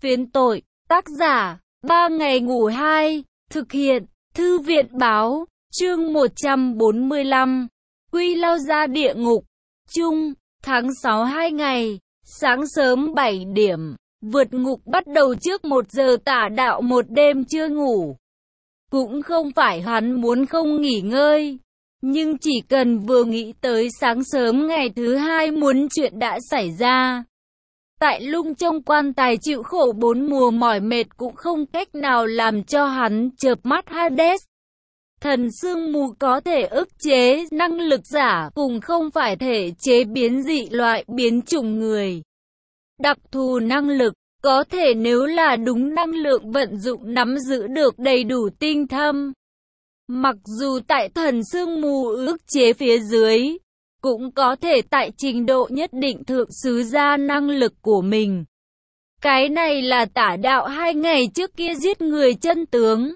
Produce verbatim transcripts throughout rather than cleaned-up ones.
Phiến tội, tác giả, ba ngày ngủ hai, thực hiện, thư viện báo, chương một trăm bốn mươi lăm, Quy lao ra địa ngục, chung, tháng sáu hai ngày, sáng sớm bảy điểm, vượt ngục bắt đầu trước một giờ Tả Đạo một đêm chưa ngủ. Cũng không phải hắn muốn không nghỉ ngơi, nhưng chỉ cần vừa nghĩ tới sáng sớm ngày thứ hai muốn chuyện đã xảy ra. Tại lung trong quan tài chịu khổ bốn mùa mỏi mệt cũng không cách nào làm cho hắn chợp mắt Hades. Thần sương mù có thể ức chế năng lực giả cùng không phải thể chế biến dị loại biến chủng người. Đặc thù năng lực, có thể nếu là đúng năng lượng vận dụng nắm giữ được đầy đủ tinh thâm. Mặc dù tại thần sương mù ức chế phía dưới, cũng có thể tại trình độ nhất định thượng xứ ra năng lực của mình. Cái này là Tả Đạo hai ngày trước kia giết người chân tướng.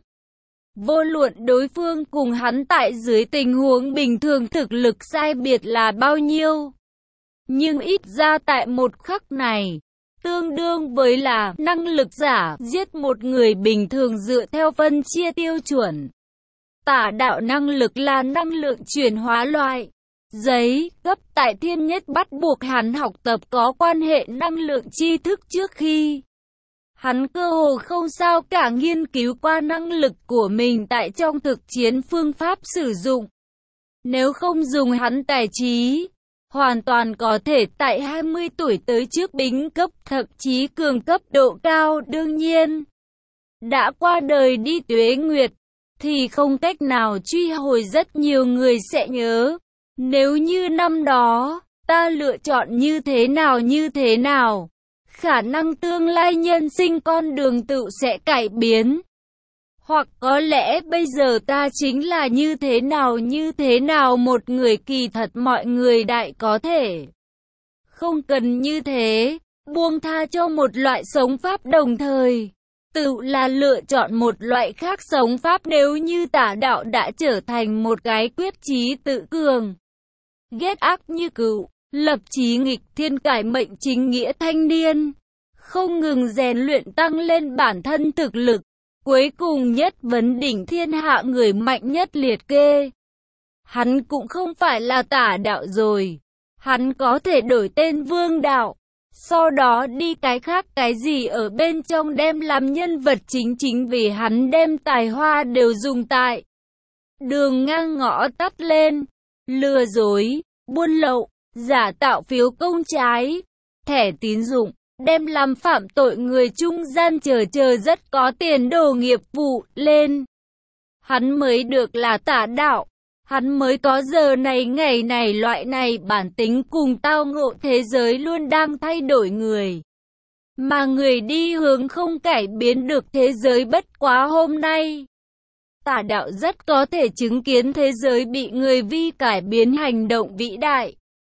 Vô luận đối phương cùng hắn tại dưới tình huống bình thường thực lực sai biệt là bao nhiêu. Nhưng ít ra tại một khắc này, tương đương với là năng lực giả giết một người bình thường dựa theo phân chia tiêu chuẩn. Tả Đạo năng lực là năng lượng chuyển hóa loại. Giấy, cấp tại thiên nhất bắt buộc hắn học tập có quan hệ năng lượng tri thức trước khi. Hắn cơ hồ không sao cả nghiên cứu qua năng lực của mình tại trong thực chiến phương pháp sử dụng. Nếu không dùng hắn tài trí, hoàn toàn có thể tại hai mươi tuổi tới trước bính cấp thậm chí cường cấp độ cao. Đương nhiên, đã qua đời đi tuế nguyệt, thì không cách nào truy hồi rất nhiều người sẽ nhớ. Nếu như năm đó, ta lựa chọn như thế nào như thế nào, khả năng tương lai nhân sinh con đường tự sẽ cải biến. Hoặc có lẽ bây giờ ta chính là như thế nào như thế nào một người kỳ thật mọi người đại có thể. Không cần như thế, buông tha cho một loại sống pháp đồng thời. Tự là lựa chọn một loại khác sống pháp nếu như Tả Đạo đã trở thành một cái quyết chí tự cường. Ghét ác như cựu, lập chí nghịch thiên cải mệnh chính nghĩa thanh niên. Không ngừng rèn luyện tăng lên bản thân thực lực. Cuối cùng nhất vấn đỉnh thiên hạ người mạnh nhất liệt kê. Hắn cũng không phải là Tả Đạo rồi. Hắn có thể đổi tên Vương Đạo. Sau đó đi cái khác cái gì ở bên trong đem làm nhân vật chính chính vì hắn đem tài hoa đều dùng tại đường ngang ngõ tắt lên. Lừa dối, buôn lậu, giả tạo phiếu công trái, thẻ tín dụng, đem làm phạm tội người trung gian chờ chờ rất có tiền đồ nghiệp vụ lên. Hắn mới được là Tả Đạo, hắn mới có giờ này ngày này loại này bản tính cùng tao ngộ thế giới luôn đang thay đổi người. Mà người đi hướng không cải biến được thế giới bất quá hôm nay. Tả Đạo rất có thể chứng kiến thế giới bị người vi cải biến hành động vĩ đại.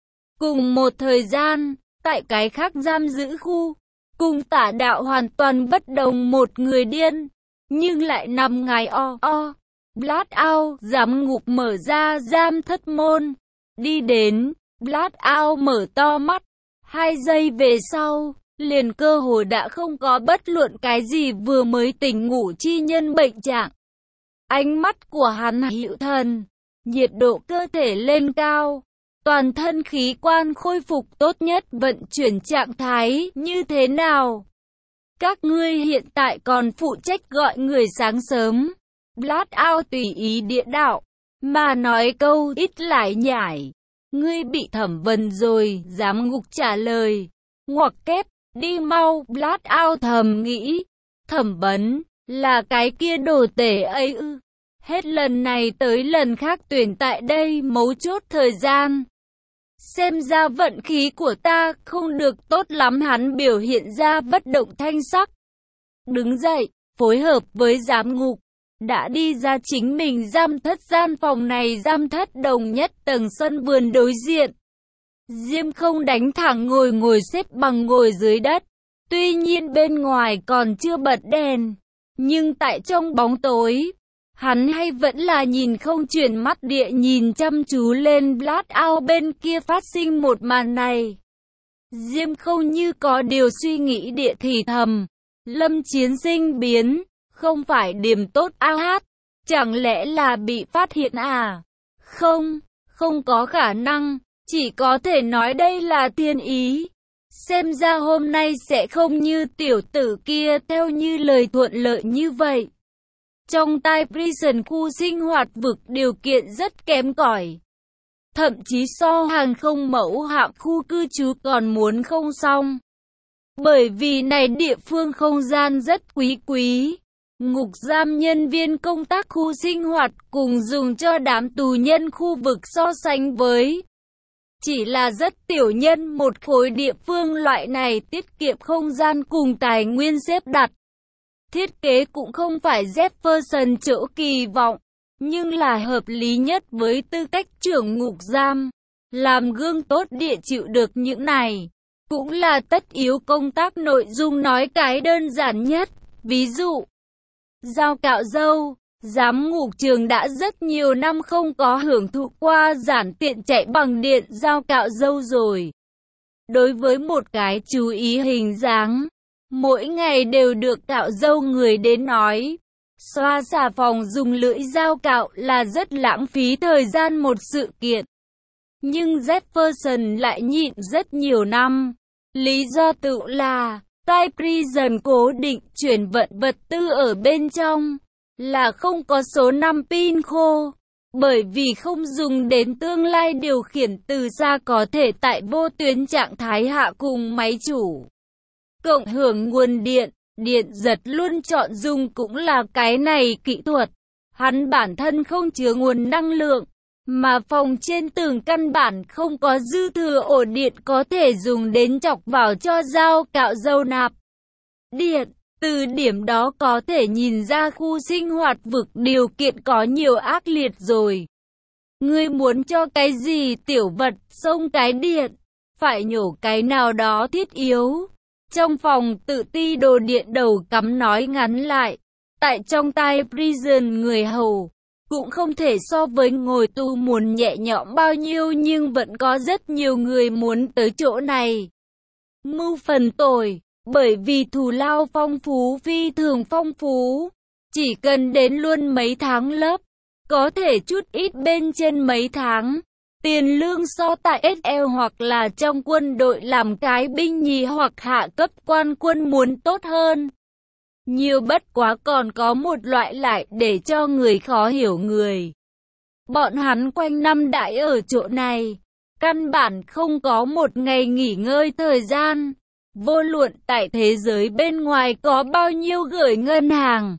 Cùng một thời gian, tại cái khác giam giữ khu, cùng Tả Đạo hoàn toàn bất đồng một người điên, nhưng lại nằm ngài o o, Blast Out, giám ngục mở ra giam thất môn, đi đến, Blast Out mở to mắt, hai giây về sau, liền cơ hồ đã không có bất luận cái gì vừa mới tỉnh ngủ chi nhân bệnh trạng. Ánh mắt của hắn hữu thần, nhiệt độ cơ thể lên cao, toàn thân khí quan khôi phục tốt nhất vận chuyển trạng thái như thế nào? Các ngươi hiện tại còn phụ trách gọi người sáng sớm. Blast Out tùy ý địa đạo, mà nói câu ít lại nhải. Ngươi bị thẩm vấn rồi, giám ngục trả lời. Ngoặc kép, đi mau, Blast Out thầm nghĩ. Thẩm vấn, là cái kia đồ tể ấy ư. Hết lần này tới lần khác tuyển tại đây mấu chốt thời gian. Xem ra vận khí của ta không được tốt lắm, hắn biểu hiện ra bất động thanh sắc. Đứng dậy, phối hợp với giám ngục, đã đi ra chính mình giam thất gian phòng này giam thất đồng nhất tầng sân vườn đối diện. Diêm Không đánh thẳng ngồi ngồi xếp bằng ngồi dưới đất. Tuy nhiên bên ngoài còn chưa bật đèn, nhưng tại trong bóng tối, hắn hay vẫn là nhìn không chuyển mắt địa nhìn chăm chú lên Blast Out bên kia phát sinh một màn này. Diêm Không như có điều suy nghĩ địa thì thầm. Lâm Chiến Sinh biến, không phải điểm tốt a hát, chẳng lẽ là bị phát hiện à? Không, không có khả năng, chỉ có thể nói đây là thiên ý. Xem ra hôm nay sẽ không như tiểu tử kia theo như lời thuận lợi như vậy. Trong tai prison khu sinh hoạt vực điều kiện rất kém cỏi. Thậm chí so hàng không mẫu hạm khu cư trú còn muốn không xong. Bởi vì này địa phương không gian rất quý quý. Ngục giam nhân viên công tác khu sinh hoạt cùng dùng cho đám tù nhân khu vực so sánh với. Chỉ là rất tiểu nhân một khối địa phương loại này tiết kiệm không gian cùng tài nguyên xếp đặt. Thiết kế cũng không phải Jefferson chỗ kỳ vọng, nhưng là hợp lý nhất với tư cách trưởng ngục giam. Làm gương tốt địa chịu được những này, cũng là tất yếu công tác nội dung nói cái đơn giản nhất. Ví dụ, dao cạo râu, giám ngục trường đã rất nhiều năm không có hưởng thụ qua giản tiện chạy bằng điện dao cạo râu rồi. Đối với một cái chú ý hình dáng, mỗi ngày đều được cạo râu người đến nói, xoa xà phòng dùng lưỡi dao cạo là rất lãng phí thời gian một sự kiện. Nhưng Jefferson lại nhịn rất nhiều năm. Lý do tự là, tai prison cố định chuyển vận vật tư ở bên trong, là không có số năm pin khô. Bởi vì không dùng đến tương lai điều khiển từ xa có thể tại vô tuyến trạng thái hạ cùng máy chủ. Cộng hưởng nguồn điện, điện giật luôn chọn dùng cũng là cái này kỹ thuật. Hắn bản thân không chứa nguồn năng lượng, mà phòng trên tường căn bản không có dư thừa ổ điện có thể dùng đến chọc vào cho dao cạo râu nạp điện. Từ điểm đó có thể nhìn ra khu sinh hoạt vực điều kiện có nhiều ác liệt rồi. Ngươi muốn cho cái gì tiểu vật xông cái điện, phải nhổ cái nào đó thiết yếu. Trong phòng tự ti đồ điện đầu cắm nói ngắn lại. Tại trong tai prison người hầu, cũng không thể so với ngồi tù muốn nhẹ nhõm bao nhiêu nhưng vẫn có rất nhiều người muốn tới chỗ này. Mưu phần tồi, bởi vì thù lao phong phú phi thường phong phú. Chỉ cần đến luôn mấy tháng lớp, có thể chút ít bên trên mấy tháng. Tiền lương so tại ét lờ hoặc là trong quân đội làm cái binh nhì hoặc hạ cấp quan quân muốn tốt hơn. Nhiều bất quá còn có một loại lại để cho người khó hiểu người. Bọn hắn quanh năm đãi ở chỗ này, căn bản không có một ngày nghỉ ngơi thời gian. Vô luận tại thế giới bên ngoài có bao nhiêu gửi ngân hàng,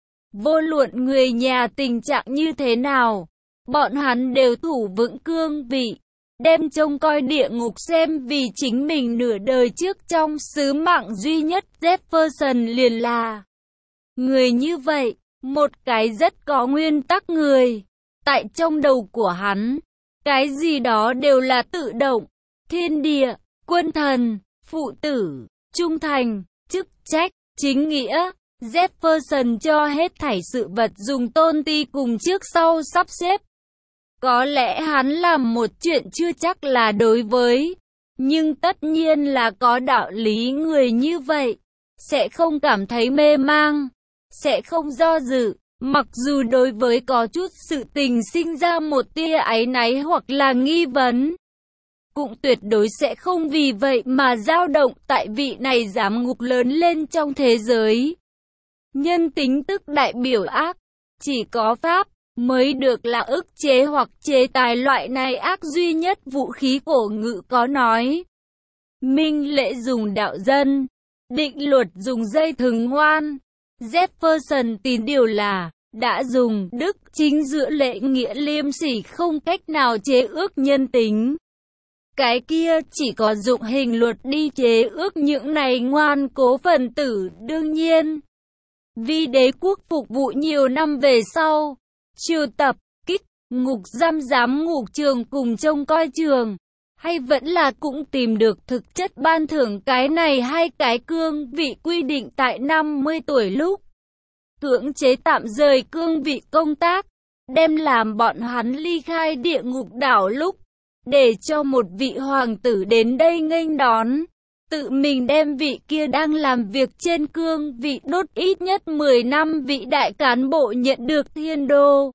vô luận người nhà tình trạng như thế nào, bọn hắn đều thủ vững cương vị, đem trông coi địa ngục xem vì chính mình nửa đời trước trong sứ mạng duy nhất. Jefferson liền là người như vậy, một cái rất có nguyên tắc người. Tại trong đầu của hắn, cái gì đó đều là tự động, thiên địa, quân thần, phụ tử, trung thành, chức trách, chính nghĩa. Jefferson cho hết thảy sự vật dùng tôn ti cùng trước sau sắp xếp. Có lẽ hắn làm một chuyện chưa chắc là đối với, nhưng tất nhiên là có đạo lý người như vậy, sẽ không cảm thấy mê mang, sẽ không do dự, mặc dù đối với có chút sự tình sinh ra một tia áy náy hoặc là nghi vấn. Cũng tuyệt đối sẽ không vì vậy mà dao động tại vị này giám ngục lớn lên trong thế giới. Nhân tính tức đại biểu ác, chỉ có pháp mới được là ức chế hoặc chế tài loại này ác duy nhất. Vũ khí cổ ngữ có nói, minh lệ dùng đạo dân, định luật dùng dây thừng ngoan. Jefferson tin điều là, đã dùng đức chính giữa lệ nghĩa liêm sỉ không cách nào chế ước nhân tính. Cái kia chỉ có dụng hình luật đi chế ước những này ngoan cố phần tử. Đương nhiên, vì đế quốc phục vụ nhiều năm về sau, chiêu tập, kích, ngục giam giám ngục trường cùng trông coi trường, hay vẫn là cũng tìm được thực chất ban thưởng cái này hai cái cương vị quy định tại năm mươi tuổi lúc. Cưỡng chế tạm rời cương vị công tác, đem làm bọn hắn ly khai địa ngục đảo lúc, để cho một vị hoàng tử đến đây nghênh đón. tự mình đem vị kia đang làm việc trên cương vị đốt ít nhất mười năm vị đại cán bộ nhận được thiên đô.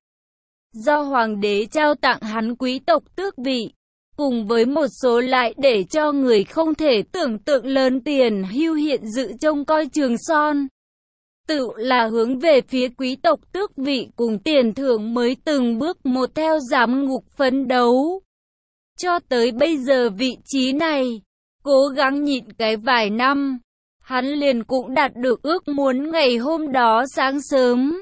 Do hoàng đế trao tặng hắn quý tộc tước vị, cùng với một số lại để cho người không thể tưởng tượng lớn tiền hưu hiện dự trông coi Trường Son. Tự là hướng về phía quý tộc tước vị cùng tiền thưởng mới từng bước một theo giám ngục phấn đấu. Cho tới bây giờ vị trí này, cố gắng nhịn cái vài năm, hắn liền cũng đạt được ước muốn ngày hôm đó sáng sớm.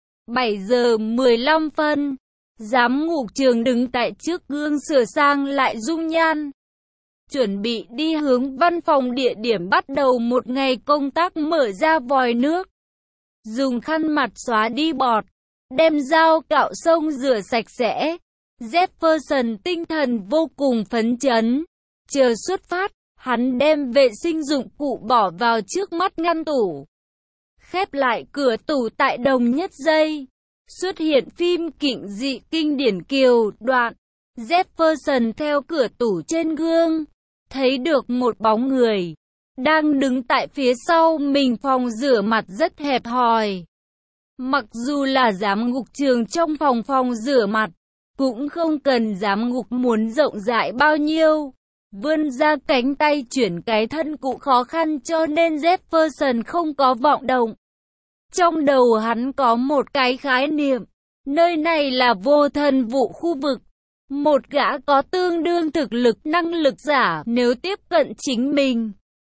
bảy giờ mười lăm phân, giám ngục trường đứng tại trước gương sửa sang lại dung nhan. Chuẩn bị đi hướng văn phòng địa điểm bắt đầu một ngày công tác mở ra vòi nước. Dùng khăn mặt xóa đi bọt, đem dao cạo xông rửa sạch sẽ. Jefferson tinh thần vô cùng phấn chấn. Chờ xuất phát, hắn đem vệ sinh dụng cụ bỏ vào trước mắt ngăn tủ. Khép lại cửa tủ tại đồng nhất giây. Xuất hiện phim kỉnh dị kinh điển Kiều đoạn. Jefferson theo cửa tủ trên gương, thấy được một bóng người đang đứng tại phía sau mình. Phòng rửa mặt rất hẹp hòi. Mặc dù là giám ngục trường trong phòng phòng rửa mặt, cũng không cần giám ngục muốn rộng rãi bao nhiêu. Vươn ra cánh tay chuyển cái thân cụ khó khăn cho nên Jefferson không có vọng động. Trong đầu hắn có một cái khái niệm, nơi này là vô thần vụ khu vực. Một gã có tương đương thực lực năng lực giả nếu tiếp cận chính mình,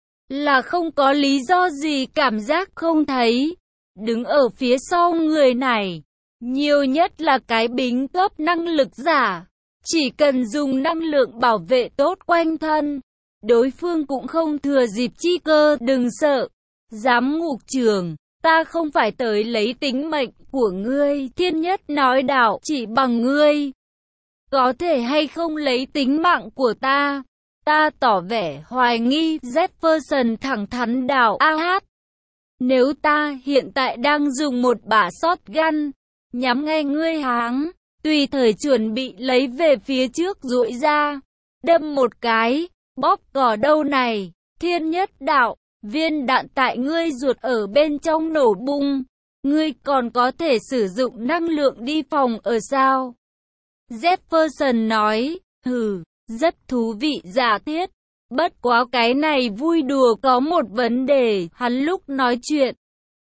là không có lý do gì cảm giác không thấy. Đứng ở phía sau người này, nhiều nhất là cái bính cấp năng lực giả. Chỉ cần dùng năng lượng bảo vệ tốt quanh thân, đối phương cũng không thừa dịp chi cơ. Đừng sợ, giám ngục trường, ta không phải tới lấy tính mệnh của ngươi. Thiên Nhất nói đạo, chỉ bằng ngươi có thể hay không lấy tính mạng của ta. Ta tỏ vẻ hoài nghi. Jefferson thẳng thắn đạo, a hát. Nếu ta hiện tại đang dùng một bả shotgun, nhắm ngay ngươi háng, tùy thời chuẩn bị lấy về phía trước duỗi ra, đâm một cái, bóp cò đâu này. Thiên Nhất đạo, viên đạn tại ngươi ruột ở bên trong nổ bung, ngươi còn có thể sử dụng năng lượng đi phòng ở sao? Jefferson nói, hừ, rất thú vị giả thiết. Bất quá cái này vui đùa có một vấn đề. Hắn lúc nói chuyện,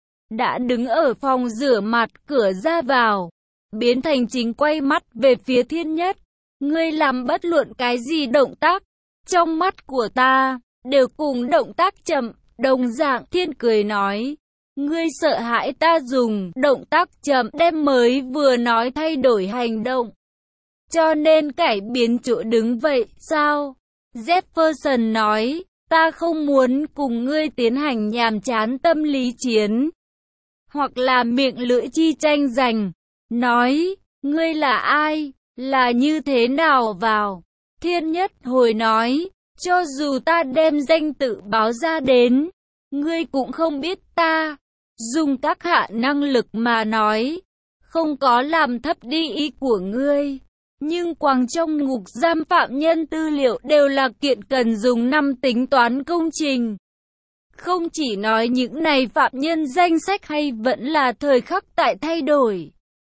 đã đứng ở phòng rửa mặt cửa ra vào, biến thành chính quay mắt về phía Thiên Nhất. Ngươi làm bất luận cái gì động tác, trong mắt của ta, đều cùng động tác chậm, đồng dạng. Thiên cười nói, ngươi sợ hãi ta dùng động tác chậm đem mới vừa nói thay đổi hành động, cho nên cải biến chỗ đứng vậy sao? Jefferson nói, ta không muốn cùng ngươi tiến hành nhàm chán tâm lý chiến, hoặc là miệng lưỡi chi tranh giành. Nói, ngươi là ai, là như thế nào vào? Thiên Nhất hồi nói, cho dù ta đem danh tự báo ra đến, ngươi cũng không biết ta. Dùng các hạ năng lực mà nói, không có làm thấp đi ý của ngươi. Nhưng quàng trong ngục giam phạm nhân tư liệu đều là kiện cần dùng năm tính toán công trình. Không chỉ nói những này phạm nhân danh sách hay vẫn là thời khắc tại thay đổi.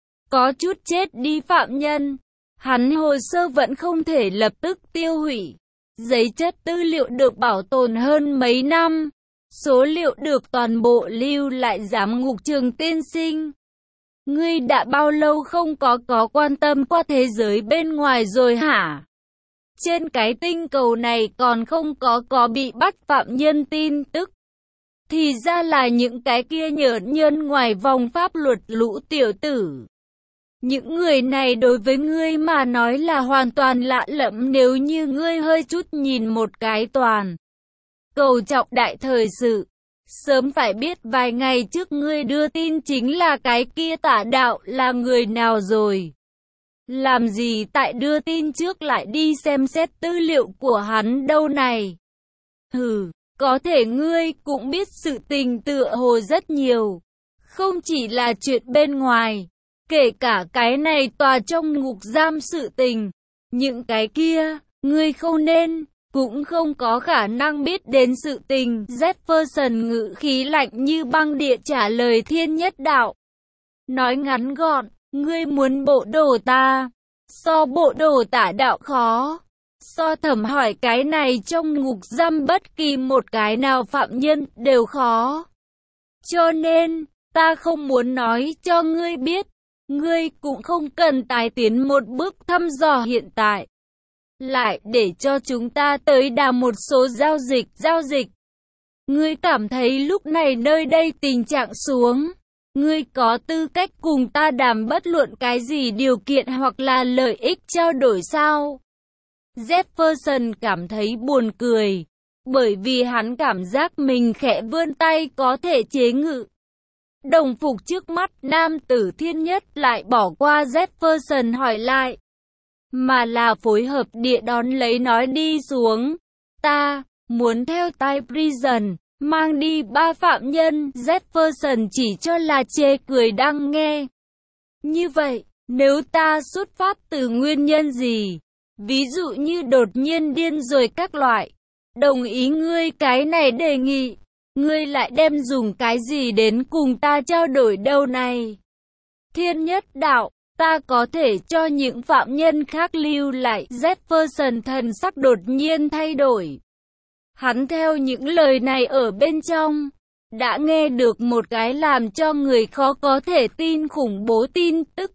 Có chút chết đi phạm nhân, hắn hồ sơ vẫn không thể lập tức tiêu hủy. Giấy chất tư liệu được bảo tồn hơn mấy năm. Số liệu được toàn bộ lưu lại giám ngục trường tiên sinh. Ngươi đã bao lâu không có có quan tâm qua thế giới bên ngoài rồi hả? Trên cái tinh cầu này còn không có có bị bắt phạm nhân tin tức. Thì ra là những cái kia nhởn nhơn ngoài vòng pháp luật lũ tiểu tử. Những người này đối với ngươi mà nói là hoàn toàn lạ lẫm nếu như ngươi hơi chút nhìn một cái toàn. Cầu trọng đại thời sự. Sớm phải biết vài ngày trước ngươi đưa tin chính là cái kia tả đạo là người nào rồi. Làm gì tại đưa tin trước lại đi xem xét tư liệu của hắn đâu này. Hừ, có thể ngươi cũng biết sự tình tựa hồ rất nhiều. Không chỉ là chuyện bên ngoài, kể cả cái này tòa trong ngục giam sự tình. Những cái kia, ngươi không nên, cũng không có khả năng biết đến sự tình. Jefferson ngữ khí lạnh như băng địa trả lời Thiên Nhất Đạo. Nói ngắn gọn, ngươi muốn bộ đồ ta, so bộ đồ tả đạo khó. So thẩm hỏi cái này trong ngục giam bất kỳ một cái nào phạm nhân đều khó. Cho nên, ta không muốn nói cho ngươi biết, ngươi cũng không cần tái tiến một bước thăm dò hiện tại. Lại để cho chúng ta tới đàm một số giao dịch, giao dịch. Ngươi cảm thấy lúc này nơi đây tình trạng xuống, ngươi có tư cách cùng ta đàm bất luận cái gì điều kiện hoặc là lợi ích trao đổi sao? Jefferson cảm thấy buồn cười, bởi vì hắn cảm giác mình khẽ vươn tay có thể chế ngự. Đồng phục trước mắt nam tử Thiên Nhất lại bỏ qua Jefferson hỏi lại, mà là phối hợp địa đón lấy nói đi xuống. Ta muốn theo tai prison, mang đi ba phạm nhân. Jefferson chỉ cho là chê cười đang nghe. Như vậy, nếu ta xuất phát từ nguyên nhân gì, ví dụ như đột nhiên điên rồi các loại, đồng ý ngươi cái này đề nghị, ngươi lại đem dùng cái gì đến cùng ta trao đổi đâu này? Thiên Nhất Đạo, ta có thể cho những phạm nhân khác lưu lại. Jefferson thần sắc đột nhiên thay đổi. Hắn theo những lời này ở bên trong, đã nghe được một cái làm cho người khó có thể tin khủng bố tin tức.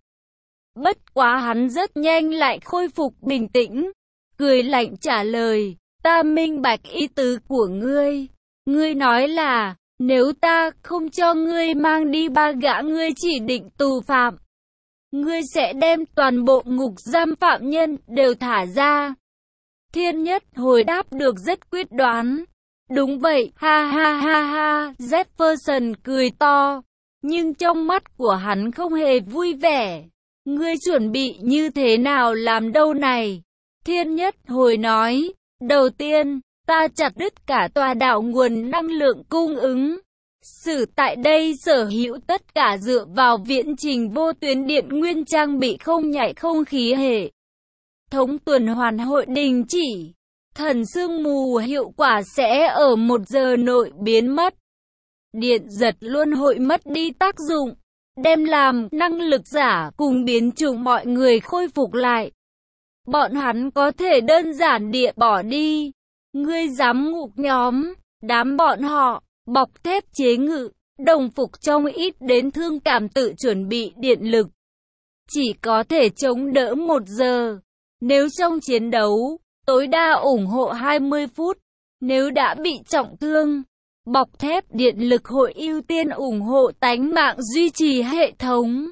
Bất quá hắn rất nhanh lại khôi phục bình tĩnh, cười lạnh trả lời, ta minh bạch ý tứ của ngươi. Ngươi nói là, nếu ta không cho ngươi mang đi ba gã ngươi chỉ định tù phạm, ngươi sẽ đem toàn bộ ngục giam phạm nhân đều thả ra. Thiên Nhất hồi đáp được rất quyết đoán. Đúng vậy, ha ha ha ha. Jefferson cười to, nhưng trong mắt của hắn không hề vui vẻ. Ngươi chuẩn bị như thế nào làm đâu này? Thiên Nhất hồi nói, đầu tiên, ta chặt đứt cả tòa đảo nguồn năng lượng cung ứng. Sử tại đây sở hữu tất cả dựa vào viễn trình vô tuyến điện nguyên trang bị không nhạy không khí hệ thống tuần hoàn hội đình chỉ. Thần sương mù hiệu quả sẽ ở một giờ nội biến mất. Điện giật luôn hội mất đi tác dụng, đem làm năng lực giả cùng biến chủng mọi người khôi phục lại. Bọn hắn có thể đơn giản địa bỏ đi. Ngươi giám ngục nhóm, đám bọn họ, bọc thép chế ngự, đồng phục trong ít đến thương cảm tự chuẩn bị điện lực. Chỉ có thể chống đỡ một giờ. Nếu trong chiến đấu, tối đa ủng hộ hai mươi phút. Nếu đã bị trọng thương, bọc thép điện lực hội ưu tiên ủng hộ tánh mạng duy trì hệ thống.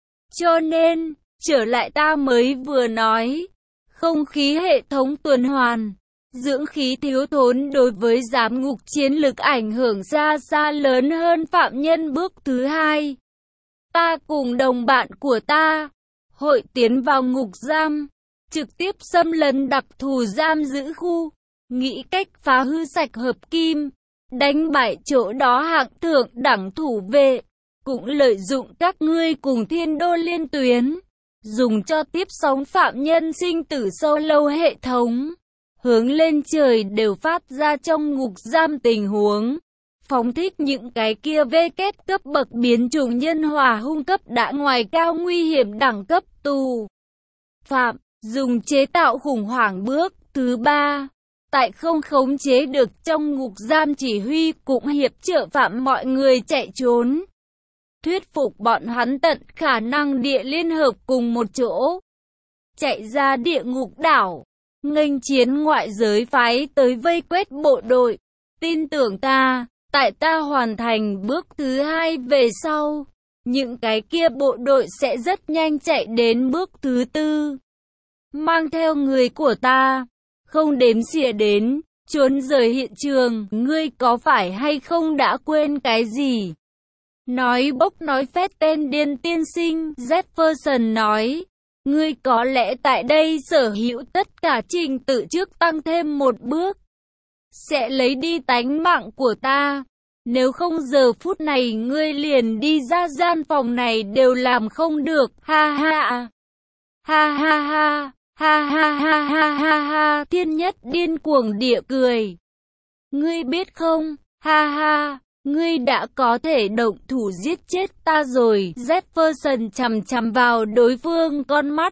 Cho nên, trở lại ta mới vừa nói, không khí hệ thống tuần hoàn, dưỡng khí thiếu thốn đối với giám ngục chiến lực ảnh hưởng xa xa lớn hơn phạm nhân bước thứ hai. Ta cùng đồng bạn của ta, hội tiến vào ngục giam, trực tiếp xâm lấn đặc thù giam giữ khu, nghĩ cách phá hư sạch hợp kim, đánh bại chỗ đó hạng thượng đẳng thủ vệ, cũng lợi dụng các ngươi cùng thiên đô liên tuyến, dùng cho tiếp sóng phạm nhân sinh tử sâu lâu hệ thống, hướng lên trời đều phát ra trong ngục giam tình huống, phóng thích những cái kia vê kết cấp bậc biến chủng nhân hòa hung cấp đã ngoài cao nguy hiểm đẳng cấp tù phạm. Dùng chế tạo khủng hoảng bước thứ ba. Tại không khống chế được trong ngục giam chỉ huy cũng hiệp trợ phạm mọi người chạy trốn. Thuyết phục bọn hắn tận khả năng địa liên hợp cùng một chỗ. Chạy ra địa ngục đảo. Nghênh chiến ngoại giới phái tới vây quét bộ đội. Tin tưởng ta, tại ta hoàn thành bước thứ hai về sau. Những cái kia bộ đội sẽ rất nhanh chạy đến bước thứ tư. Mang theo người của ta, không đếm xỉa đến, trốn rời hiện trường, ngươi có phải hay không đã quên cái gì? Nói bốc nói phét tên điên tiên sinh, Jefferson nói, ngươi có lẽ tại đây sở hữu tất cả trình tự trước tăng thêm một bước, sẽ lấy đi tánh mạng của ta. Nếu không giờ phút này ngươi liền đi ra gian phòng này đều làm không được, ha ha, ha ha ha. Ha ha ha ha ha ha, Thiên Nhất điên cuồng địa cười. Ngươi biết không, ha ha, ngươi đã có thể động thủ giết chết ta rồi. Jefferson chằm chằm vào đối phương con mắt,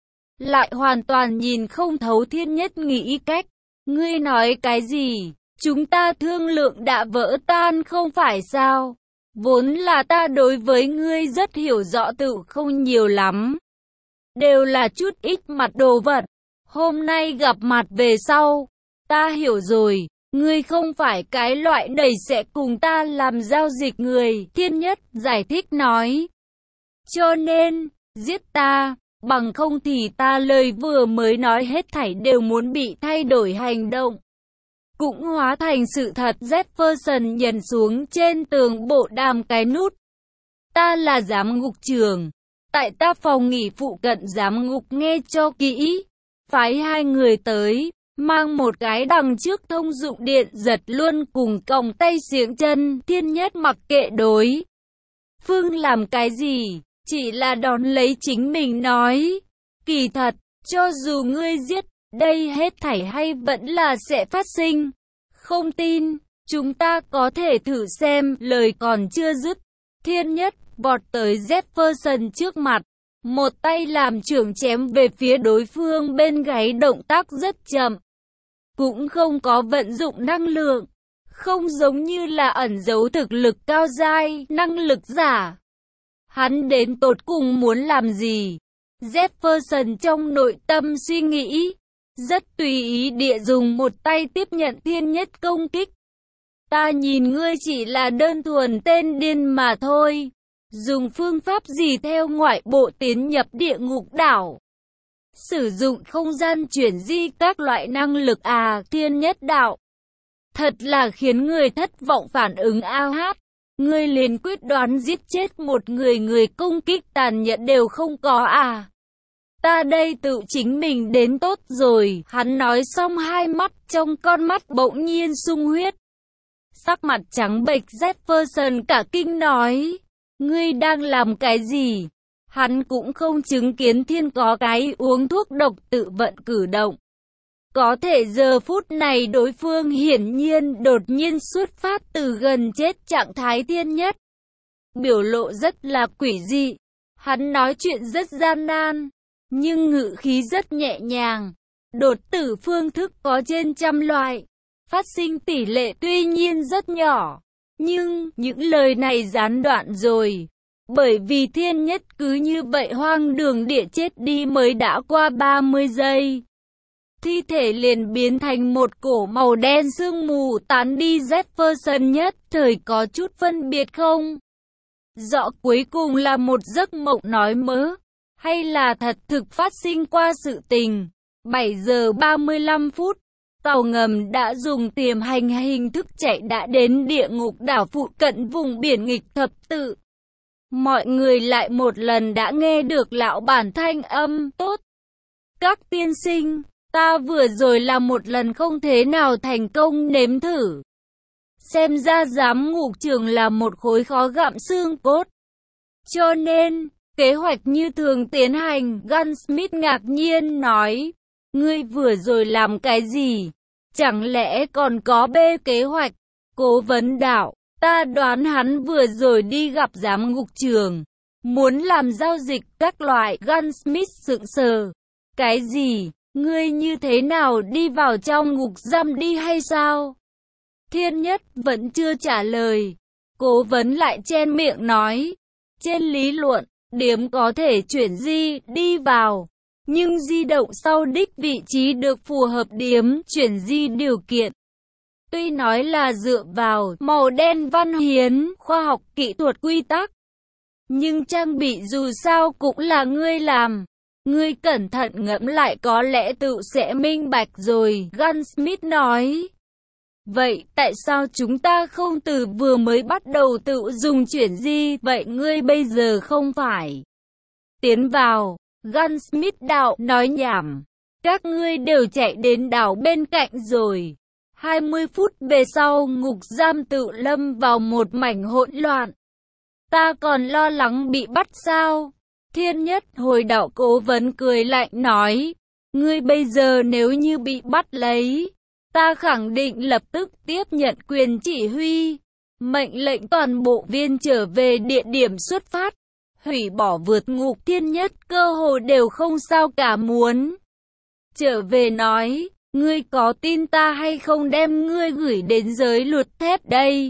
lại hoàn toàn nhìn không thấu Thiên Nhất nghĩ cách. Ngươi nói cái gì? Chúng ta thương lượng đã vỡ tan không phải sao? Vốn là ta đối với ngươi rất hiểu rõ tự không nhiều lắm. Đều là chút ít mặt đồ vật. Hôm nay gặp mặt về sau, ta hiểu rồi. Ngươi không phải cái loại đầy sẽ cùng ta làm giao dịch người. Thiên Nhất giải thích nói. Cho nên, giết ta, bằng không thì ta lời vừa mới nói hết thảy đều muốn bị thay đổi hành động. Cũng hóa thành sự thật. Jefferson nhấn xuống trên tường bộ đàm cái nút. Ta là giám ngục trưởng. Tại ta phòng nghỉ phụ cận giám ngục, nghe cho kỹ. Phái hai người tới, mang một cái đằng trước thông dụng điện giật luôn cùng còng tay xiềng chân. Thiên Nhất mặc kệ đối phương làm cái gì, chỉ là đón lấy chính mình nói. Kỳ thật, cho dù ngươi giết, đây hết thảy hay vẫn là sẽ phát sinh. Không tin, chúng ta có thể thử xem. Lời còn chưa dứt, Thiên Nhất vọt tới Jefferson trước mặt, một tay làm trưởng chém về phía đối phương bên gáy, động tác rất chậm, cũng không có vận dụng năng lượng, không giống như là ẩn giấu thực lực cao giai, năng lực giả. Hắn đến tột cùng muốn làm gì? Jefferson trong nội tâm suy nghĩ, rất tùy ý địa dùng một tay tiếp nhận Thiên Nhất công kích. Ta nhìn ngươi chỉ là đơn thuần tên điên mà thôi. Dùng phương pháp gì theo ngoại bộ tiến nhập địa ngục đảo? Sử dụng không gian chuyển di các loại năng lực à? Thiên Nhất đạo. Thật là khiến người thất vọng. Phản ứng ao hát. Ngươi liền quyết đoán giết chết một người, người công kích tàn nhẫn đều không có à? Ta đây tự chính mình đến tốt rồi. Hắn nói xong, hai mắt trong con mắt bỗng nhiên sung huyết. Sắc mặt trắng bệch. Jefferson cả kinh nói. Ngươi đang làm cái gì? Hắn cũng không chứng kiến Thiên có cái uống thuốc độc tự vận cử động. Có thể giờ phút này đối phương hiển nhiên đột nhiên xuất phát từ gần chết trạng thái. Thiên Nhất biểu lộ rất là quỷ dị. Hắn nói chuyện rất gian nan, nhưng ngữ khí rất nhẹ nhàng. Đột tử phương thức có trên trăm loại, phát sinh tỷ lệ tuy nhiên rất nhỏ. Nhưng, những lời này gián đoạn rồi. Bởi vì Thiên Nhất cứ như vậy hoang đường địa chết đi mới đã qua ba mươi giây. Thi thể liền biến thành một cổ màu đen sương mù tán đi. Jefferson nhất thời có chút phân biệt không rõ cuối cùng là một giấc mộng nói mớ, hay là thật thực phát sinh qua sự tình. bảy giờ ba mươi lăm phút. Tàu ngầm đã dùng tiềm hành hình thức chạy đã đến địa ngục đảo phụ cận vùng biển nghịch thập tự. Mọi người lại một lần đã nghe được lão bản thanh âm. Tốt, các tiên sinh, ta vừa rồi là một lần không thế nào thành công nếm thử. Xem ra giám ngục trưởng là một khối khó gặm xương cốt. Cho nên, kế hoạch như thường tiến hành. Gunsmith ngạc nhiên nói. Ngươi vừa rồi làm cái gì? Chẳng lẽ còn có bê kế hoạch? Cố vấn đạo. Ta đoán hắn vừa rồi đi gặp giám ngục trưởng, muốn làm giao dịch các loại. Gunsmith sững sờ. Cái gì? Ngươi như thế nào đi vào trong ngục giam đi hay sao? Thiên Nhất vẫn chưa trả lời. Cố vấn lại chen miệng nói. Trên lý luận, điếm có thể chuyển di đi vào, nhưng di động sau đích vị trí được phù hợp điếm chuyển di điều kiện. Tuy nói là dựa vào màu đen văn hiến, khoa học kỹ thuật quy tắc, nhưng trang bị dù sao cũng là ngươi làm. Ngươi cẩn thận ngẫm lại có lẽ tự sẽ minh bạch rồi. Gunsmith nói. Vậy tại sao chúng ta không từ vừa mới bắt đầu tự dùng chuyển di? Vậy ngươi bây giờ không phải tiến vào? Gunsmith đạo. Nói nhảm. Các ngươi đều chạy đến đảo bên cạnh rồi. hai mươi phút về sau, ngục giam tự lâm vào một mảnh hỗn loạn. Ta còn lo lắng bị bắt sao? Thiên Nhất hồi đạo. Cố vấn cười lạnh nói. ngươi bây giờ nếu như bị bắt lấy, ta khẳng định lập tức tiếp nhận quyền chỉ huy, mệnh lệnh toàn bộ viên trở về địa điểm xuất phát, hủy bỏ vượt ngục thiên nhất, cơ hồ đều không sao cả. Muốn trở về nói, ngươi có tin ta hay không đem ngươi gửi đến giới luật thép đây?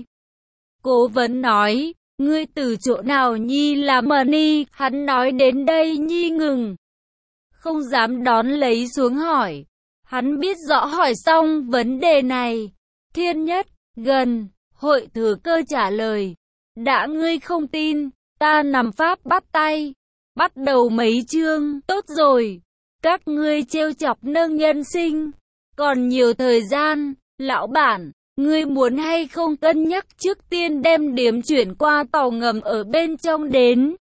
Cố vấn nói, ngươi từ chỗ nào nhi làm mờ ni? Hắn nói đến đây nhi ngừng, không dám đón lấy xuống hỏi. Hắn biết rõ hỏi xong vấn đề này, thiên nhất, gần, hội thừa cơ trả lời. Đã ngươi không tin, ta nằm pháp bắt tay. Bắt đầu mấy chương, tốt rồi. Các ngươi trêu chọc nâng nhân sinh. Còn nhiều thời gian, lão bản, ngươi muốn hay không cân nhắc trước tiên đem điếm chuyển qua tàu ngầm ở bên trong đến.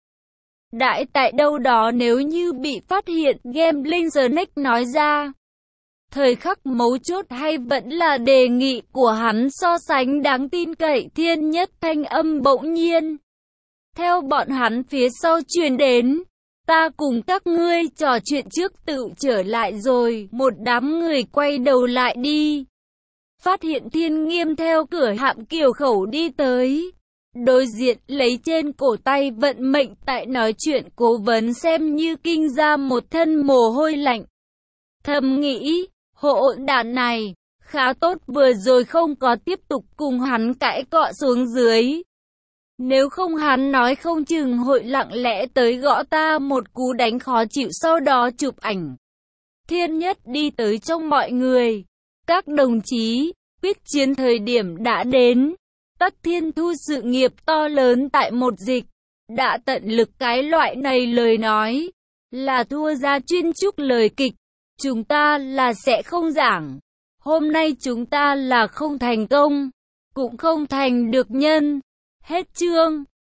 Đại tại đâu đó nếu như bị phát hiện, Gambling Snake nói ra. Thời khắc mấu chốt hay vẫn là đề nghị của hắn so sánh đáng tin cậy, thiên nhất thanh âm bỗng nhiên theo bọn hắn phía sau truyền đến. Ta cùng các ngươi trò chuyện trước tự trở lại rồi. Một đám người quay đầu lại đi, phát hiện Thiên Nghiêm theo cửa hạm kiều khẩu đi tới. Đối diện lấy trên cổ tay vận mệnh tại nói chuyện cố vấn xem như kinh ra một thân mồ hôi lạnh. Thầm nghĩ, hộ đàn này, khá tốt vừa rồi không có tiếp tục cùng hắn cãi cọ xuống dưới. Nếu không hắn nói không chừng hội lặng lẽ tới gõ ta một cú đánh khó chịu sau đó chụp ảnh. Thiên nhất đi tới trong mọi người. Các đồng chí, quyết chiến thời điểm đã đến. Tắc Thiên Thu sự nghiệp to lớn tại một dịch, đã tận lực cái loại này lời nói, là thua ra chuyên trúc lời kịch. Chúng ta là sẽ không giảng. Hôm nay chúng ta là không thành công, cũng không thành được nhân. Hết chương.